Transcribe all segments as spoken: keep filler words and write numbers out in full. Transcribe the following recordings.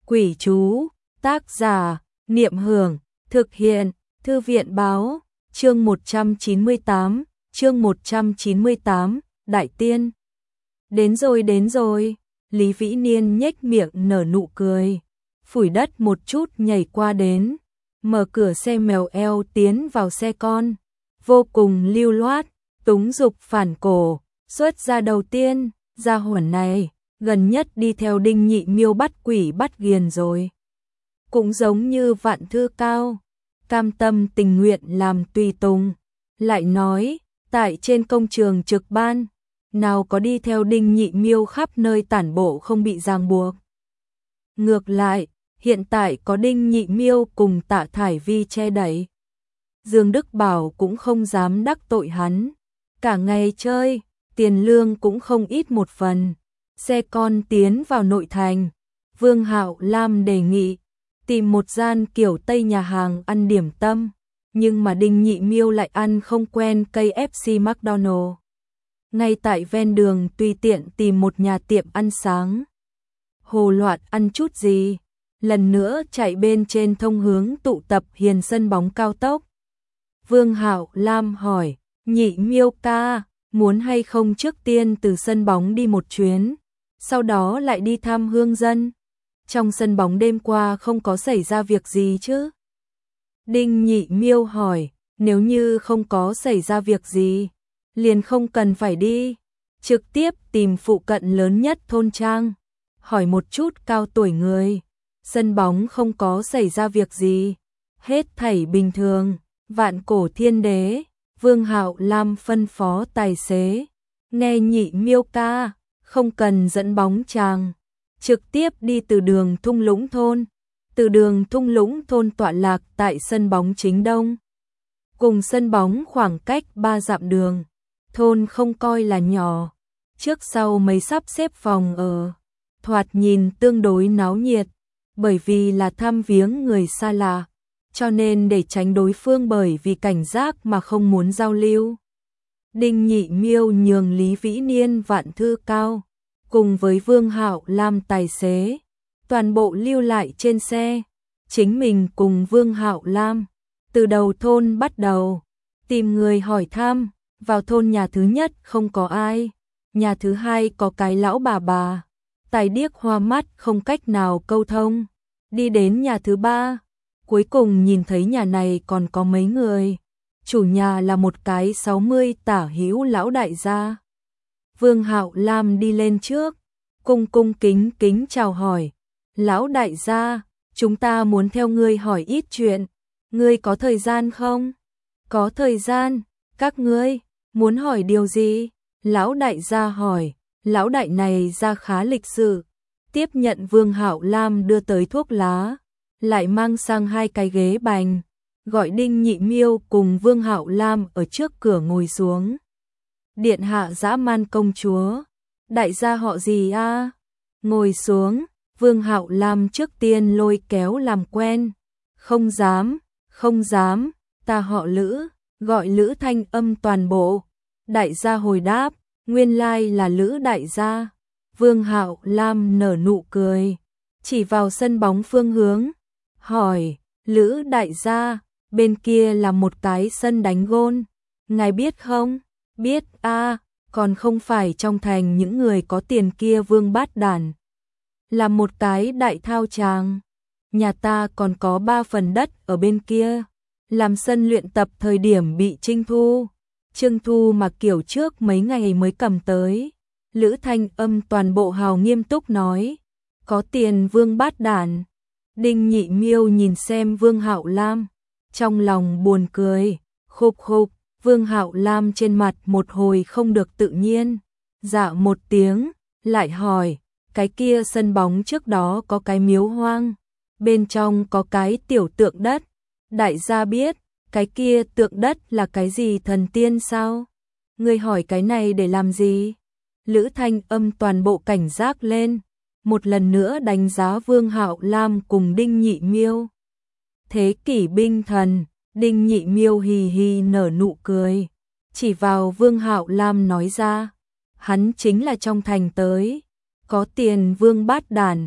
Quỷ chú, tác giả, Niệm Hưởng, thực hiện, Thư viện báo, chương một trăm chín mươi tám, chương một trăm chín mươi tám, Đại Tiên. Đến rồi đến rồi, Lý Vĩ Niên nhếch miệng nở nụ cười, phủi đất một chút nhảy qua đến, mở cửa xe mèo eo tiến vào xe con, vô cùng lưu loát, túng dục phản cổ, xuất ra đầu tiên, gia hỏa này, gần nhất đi theo Đinh Nhị Miêu bắt quỷ bắt ghiền rồi. Cũng giống như Vạn Thư Cao, cam tâm tình nguyện làm tùy tùng, lại nói, tại trên công trường trực ban, nào có đi theo Đinh Nhị Miêu khắp nơi tản bộ không bị ràng buộc. Ngược lại, hiện tại có Đinh Nhị Miêu cùng Tạ Thải Vi che đậy, Dương Đức Bảo cũng không dám đắc tội hắn, cả ngày chơi, tiền lương cũng không ít một phần. Xe con tiến vào nội thành, Vương Hạo Lam đề nghị tìm một gian kiểu Tây nhà hàng ăn điểm tâm, nhưng mà Đinh Nhị Miêu lại ăn không quen ca ép xê McDonald. Ngay tại ven đường tùy tiện tìm một nhà tiệm ăn sáng. Hồ loạn ăn chút gì, lần nữa chạy bên trên thông hướng tụ tập hiền sân bóng cao tốc. Vương Hạo Lam hỏi, Nhị Miêu ca, muốn hay không trước tiên từ sân bóng đi một chuyến, sau đó lại đi thăm hương dân. Trong sân bóng đêm qua không có xảy ra việc gì chứ? Đinh Nhị Miêu hỏi, nếu như không có xảy ra việc gì, liền không cần phải đi, trực tiếp tìm phụ cận lớn nhất thôn trang, hỏi một chút cao tuổi người. Sân bóng không có xảy ra việc gì, hết thảy bình thường. Vạn Cổ Thiên Đế, Vương Hạo Lam phân phó tài xế, nghe Nhị Miêu ca, không cần dẫn bóng chàng, trực tiếp đi từ đường Thung Lũng thôn. Từ đường Thung Lũng thôn tọa lạc tại sân bóng chính đông, cùng sân bóng khoảng cách ba dặm đường. Thôn không coi là nhỏ, trước sau mấy sắp xếp phòng ở, thoạt nhìn tương đối náo nhiệt, bởi vì là thăm viếng người xa lạ, cho nên để tránh đối phương bởi vì cảnh giác mà không muốn giao lưu. Đinh Nhị Miêu nhường Lý Vĩ Niên Vạn Thư Cao, cùng với Vương Hạo Lam tài xế, toàn bộ lưu lại trên xe, chính mình cùng Vương Hạo Lam, từ đầu thôn bắt đầu, tìm người hỏi thăm, vào thôn nhà thứ nhất không có ai, nhà thứ hai có cái lão bà bà, tài điếc hoa mắt không cách nào câu thông, đi đến nhà thứ ba, cuối cùng nhìn thấy nhà này còn có mấy người, chủ nhà là một cái sáu mươi tả hữu lão đại gia. Vương Hạo Lam đi lên trước, cung cung kính kính chào hỏi, lão đại gia, chúng ta muốn theo ngươi hỏi ít chuyện, ngươi có thời gian không? Có thời gian, các ngươi muốn hỏi điều gì? Lão đại gia hỏi, lão đại này ra khá lịch sự, tiếp nhận Vương Hạo Lam đưa tới thuốc lá, lại mang sang hai cái ghế bành, gọi Đinh Nhị Miêu cùng Vương Hạo Lam ở trước cửa ngồi xuống. Điện hạ dã man công chúa, đại gia họ gì a? Ngồi xuống, Vương Hạo Lam trước tiên lôi kéo làm quen. Không dám, không dám, ta họ Lữ, gọi Lữ thanh âm toàn bộ. Đại gia hồi đáp, nguyên lai là Lữ đại gia. Vương Hạo Lam nở nụ cười, chỉ vào sân bóng phương hướng, hỏi, Lữ đại gia, bên kia là một cái sân đánh gôn, ngài biết không? Biết a, còn không phải trong thành những người có tiền kia Vương Bát Đản, là một cái đại thao tràng. Nhà ta còn có ba phần đất ở bên kia, làm sân luyện tập thời điểm bị Trinh Thu. Trương Thu mà kiểu trước mấy ngày mới cầm tới. Lữ thanh âm toàn bộ hào nghiêm túc nói, có tiền Vương Bát Đản. Đinh Nhị Miêu nhìn xem Vương Hạo Lam, trong lòng buồn cười, khục khục. Vương Hạo Lam trên mặt một hồi không được tự nhiên, dạ một tiếng, lại hỏi, cái kia sân bóng trước đó có cái miếu hoang, bên trong có cái tiểu tượng đất, đại gia biết, cái kia tượng đất là cái gì thần tiên sao? Ngươi hỏi cái này để làm gì? Lữ thanh âm toàn bộ cảnh giác lên, một lần nữa đánh giá Vương Hạo Lam cùng Đinh Nhị Miêu. Thế kỷ binh thần, Đinh Nhị Miêu hì hì nở nụ cười, chỉ vào Vương Hạo Lam nói ra, hắn chính là trong thành tới, có tiền Vương Bát Đản,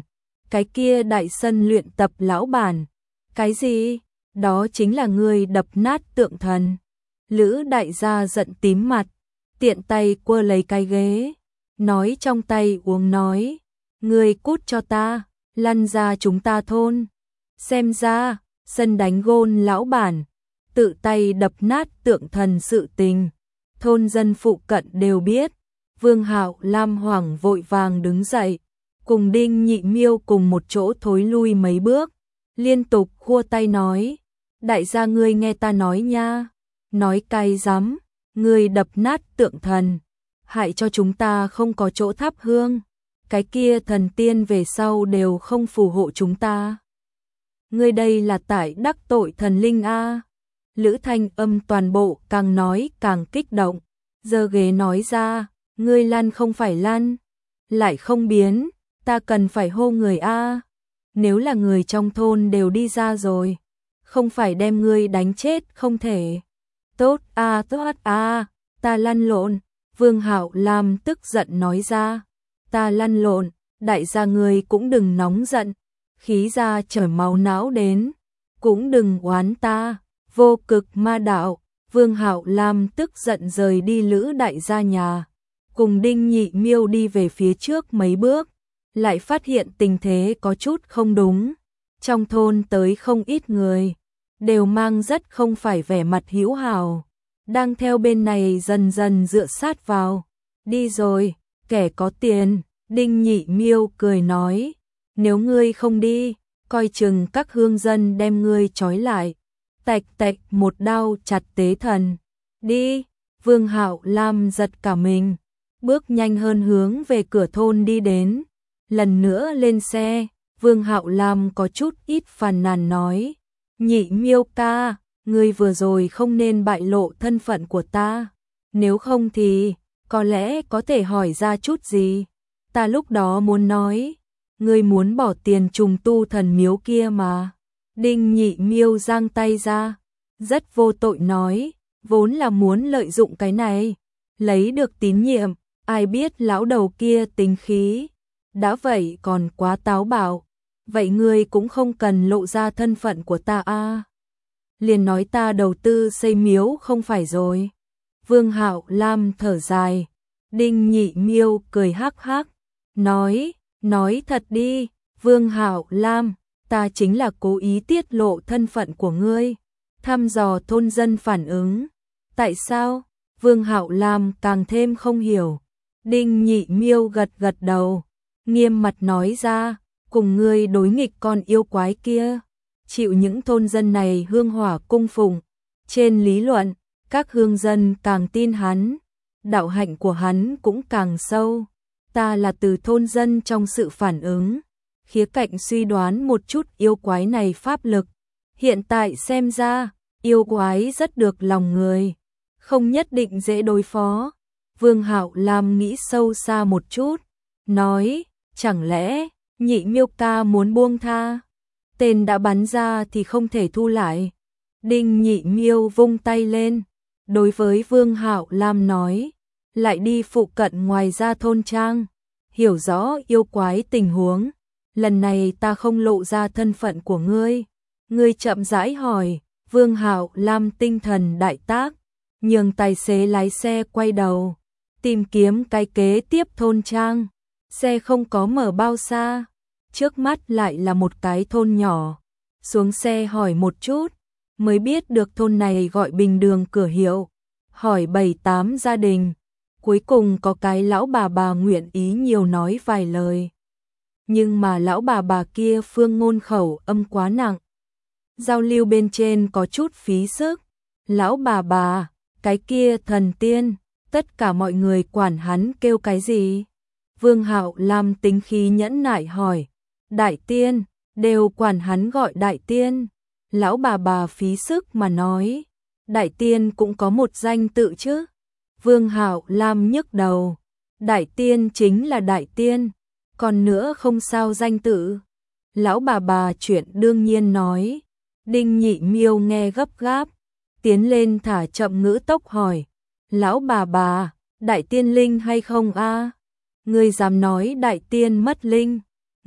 cái kia đại sân luyện tập lão bản. Cái gì? Đó chính là ngươi đập nát tượng thần. Lữ đại gia giận tím mặt, tiện tay quơ lấy cái ghế, nói trong tay uống nói, ngươi cút cho ta, lăn ra chúng ta thôn. Xem ra, sân đánh gôn lão bản, tự tay đập nát tượng thần sự tình. Thôn dân phụ cận đều biết. Vương Hạo Lam hoảng vội vàng đứng dậy, cùng Đinh Nhị Miêu cùng một chỗ thối lui mấy bước, liên tục khua tay nói, đại gia ngươi nghe ta nói nha, nói cay rắm, ngươi đập nát tượng thần, hại cho chúng ta không có chỗ thắp hương, cái kia thần tiên về sau đều không phù hộ chúng ta. Ngươi đây là tại đắc tội thần linh a. Lữ Thanh Âm toàn bộ càng nói càng kích động, giơ ghế nói ra, ngươi lăn không phải lăn, lại không biến, ta cần phải hô người a. Nếu là người trong thôn đều đi ra rồi, không phải đem ngươi đánh chết không thể. Tốt a, tốt a, ta lăn lộn. Vương Hạo Lam tức giận nói ra, ta lăn lộn, đại gia ngươi cũng đừng nóng giận, khí ra chảy máu não đến, cũng đừng oán ta. Vô Cực Ma Đạo. Vương Hạo Lam tức giận rời đi Lữ đại gia nhà, cùng Đinh Nhị Miêu đi về phía trước mấy bước, lại phát hiện tình thế có chút không đúng. Trong thôn tới không ít người, đều mang rất không phải vẻ mặt hữu hảo, đang theo bên này dần dần dựa sát vào. Đi rồi, kẻ có tiền. Đinh Nhị Miêu cười nói, nếu ngươi không đi, coi chừng các hương dân đem ngươi trói lại. Tạch tạch một đao chặt tế thần. Đi. Vương Hạo Lam giật cả mình, bước nhanh hơn hướng về cửa thôn đi đến. Lần nữa lên xe, Vương Hạo Lam có chút ít phàn nàn nói, Nhị Miêu ca, ngươi vừa rồi không nên bại lộ thân phận của ta, nếu không thì có lẽ có thể hỏi ra chút gì. Ta lúc đó muốn nói, ngươi muốn bỏ tiền trùng tu thần miếu kia mà. Đinh Nhị Miêu giang tay ra, rất vô tội nói, vốn là muốn lợi dụng cái này, lấy được tín nhiệm, ai biết lão đầu kia tính khí, đã vậy còn quá táo bạo, vậy ngươi cũng không cần lộ ra thân phận của ta a. Liền nói ta đầu tư xây miếu không phải rồi. Vương Hạo Lam thở dài, Đinh Nhị Miêu cười hắc hắc, nói, nói thật đi, Vương Hạo Lam, ta chính là cố ý tiết lộ thân phận của ngươi, thăm dò thôn dân phản ứng. Tại sao? Vương Hạo Lam càng thêm không hiểu. Đinh Nhị Miêu gật gật đầu, nghiêm mặt nói ra, cùng ngươi đối nghịch con yêu quái kia, chịu những thôn dân này hương hỏa cung phụng. Trên lý luận, các hương dân càng tin hắn, đạo hạnh của hắn cũng càng sâu. Ta là từ thôn dân trong sự phản ứng, khía cạnh suy đoán một chút yêu quái này pháp lực. Hiện tại xem ra, yêu quái rất được lòng người, không nhất định dễ đối phó. Vương Hạo Lam nghĩ sâu xa một chút, nói, chẳng lẽ Nhị Miêu ca muốn buông tha? Tên đã bắn ra thì không thể thu lại. Đinh Nhị Miêu vung tay lên, đối với Vương Hạo Lam nói, lại đi phụ cận ngoài ra thôn trang, hiểu rõ yêu quái tình huống. Lần này ta không lộ ra thân phận của ngươi. Ngươi chậm rãi hỏi. Vương Hạo Lam tinh thần đại tác, nhường tài xế lái xe quay đầu, tìm kiếm cái kế tiếp thôn trang. Xe không có mở bao xa, trước mắt lại là một cái thôn nhỏ. Xuống xe hỏi một chút, mới biết được thôn này gọi Bình Đường Cửa Hiệu. Hỏi bảy tám gia đình, cuối cùng có cái lão bà bà nguyện ý nhiều nói vài lời. Nhưng mà lão bà bà kia phương ngôn khẩu âm quá nặng, giao lưu bên trên có chút phí sức. Lão bà bà, cái kia thần tiên, tất cả mọi người quản hắn kêu cái gì? Vương Hạo Lam tính khí nhẫn nại hỏi, đại tiên, đều quản hắn gọi đại tiên. Lão bà bà phí sức mà nói, đại tiên cũng có một danh tự chứ. Vương Hạo Lam nhức đầu, đại tiên chính là đại tiên, còn nữa không sao danh tự. Lão bà bà chuyện đương nhiên nói. Đinh Nhị Miêu nghe gấp gáp, tiến lên thả chậm ngữ tốc hỏi, lão bà bà, đại tiên linh hay không a? Ngươi dám nói đại tiên mất linh?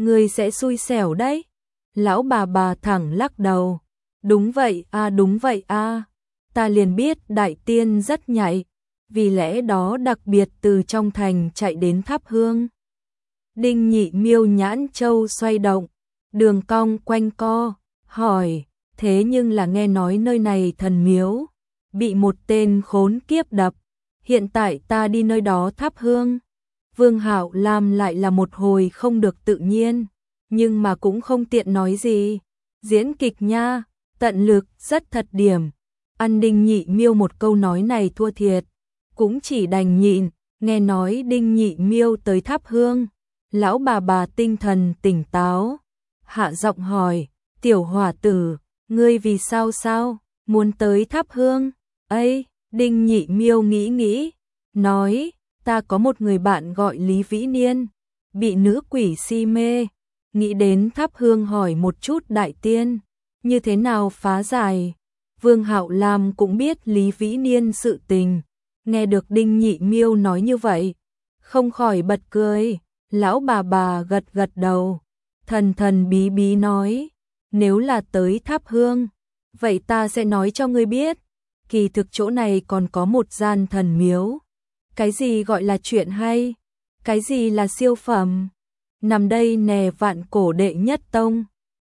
Ngươi sẽ xui xẻo đấy. Lão bà bà thẳng lắc đầu. Đúng vậy a, đúng vậy a. Ta liền biết đại tiên rất nhạy, vì lẽ đó đặc biệt từ trong thành chạy đến thắp hương. Đinh Nhị Miêu nhãn châu xoay động, đường cong quanh co, hỏi, thế nhưng là nghe nói nơi này thần miếu, bị một tên khốn kiếp đập, hiện tại ta đi nơi đó thắp hương. Vương Hạo Lam lại là một hồi không được tự nhiên, nhưng mà cũng không tiện nói gì. Diễn kịch nha, tận lực, rất thật điểm. Ăn Đinh Nhị Miêu một câu nói này thua thiệt, cũng chỉ đành nhịn. Nghe nói Đinh Nhị Miêu tới thắp hương, lão bà bà tinh thần tỉnh táo, hạ giọng hỏi, tiểu hỏa tử, ngươi vì sao sao, muốn tới thắp hương? Ấy, Đinh Nhị Miêu nghĩ nghĩ, nói, ta có một người bạn gọi Lý Vĩ Niên, bị nữ quỷ si mê, nghĩ đến thắp hương hỏi một chút đại tiên, như thế nào phá giải. Vương Hạo Lam cũng biết Lý Vĩ Niên sự tình, nghe được Đinh Nhị Miêu nói như vậy, không khỏi bật cười. Lão bà bà gật gật đầu, thần thần bí bí nói, nếu là tới thắp hương, vậy ta sẽ nói cho ngươi biết, kỳ thực chỗ này còn có một gian thần miếu. Cái gì gọi là chuyện hay? Cái gì là siêu phẩm? Nằm đây nè, vạn cổ đệ nhất tông,